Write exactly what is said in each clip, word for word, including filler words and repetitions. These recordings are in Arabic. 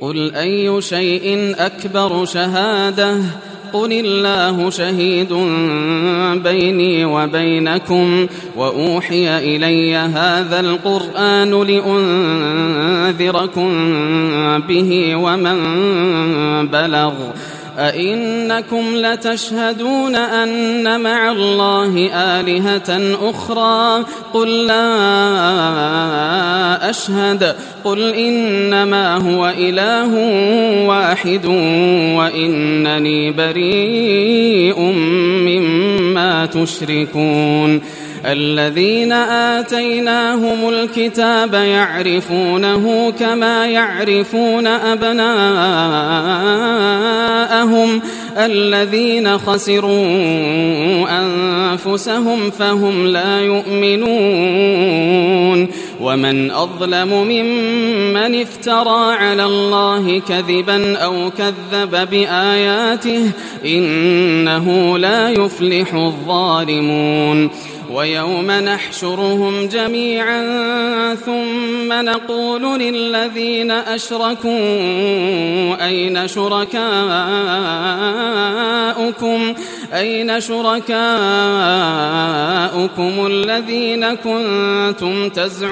قل أي شيء أكبر شهادة قل الله شهيد بيني وبينكم وأوحي إلي هذا القرآن لأنذركم به ومن بلغ أئنكم لتشهدون أن مع الله آلهة أخرى قل لا أشهد قل إنما هو إله واحد وإنني بريء مما تشركون الذين آتيناهم الكتاب يعرفونه كما يعرفون أبناءهم الذين خسروا أنفسهم فهم لا يؤمنون ومن أظلم ممن افترى على الله كذبا أو كذب بآياته إنه لا يفلح الظالمون ويوم نحشرهم جميعا ثم نقول للذين أشركوا أين شركاؤكم أين شركاؤكم الذين كنتم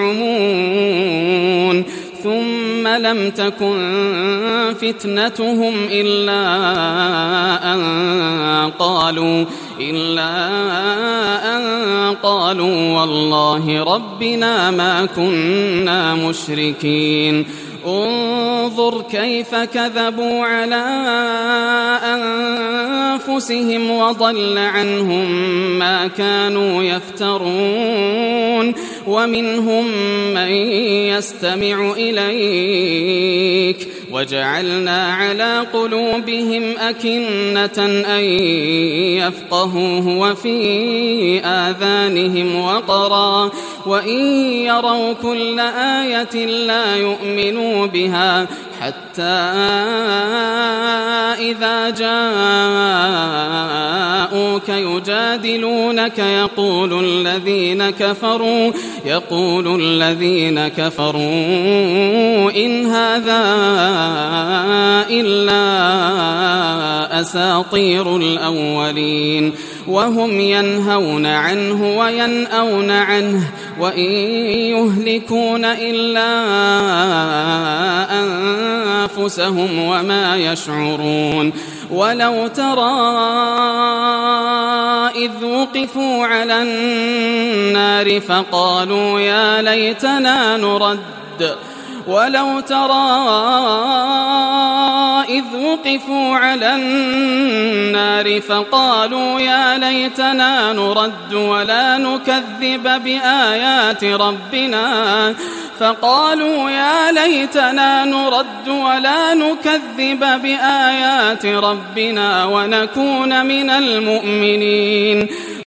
تزعمون ثم لم تكن فتنتهم إلا أن قالوا إلا أن قالوا والله ربنا ما كنا مشركين انظر كيف كذبوا على أنفسهم وضل عنهم ما كانوا يفترون ومنهم من يستمع إليك وجعلنا على قلوبهم أكنة أن يفقهوه وفي آذانهم وقرا وإن يروا كل آية لا يؤمنوا بها حتى إذا جاءوك يجادلونك يقول الذين كفروا يقول الذين كفروا إن هذا إلا أساطير الأولين وهم ينهون عنه وينأون عنه وإن يهلكون إلا أنفسهم وما يشعرون ولو ترى إذ وقفوا على النار فقالوا يا ليتنا نرد ولو ترى إذ وقفوا على النار فقالوا يا ليتنا نرد ولا نكذب بآيات ربنا فقالوا يا ليتنا نرد ولا نكذب بآيات ربنا ونكون من المؤمنين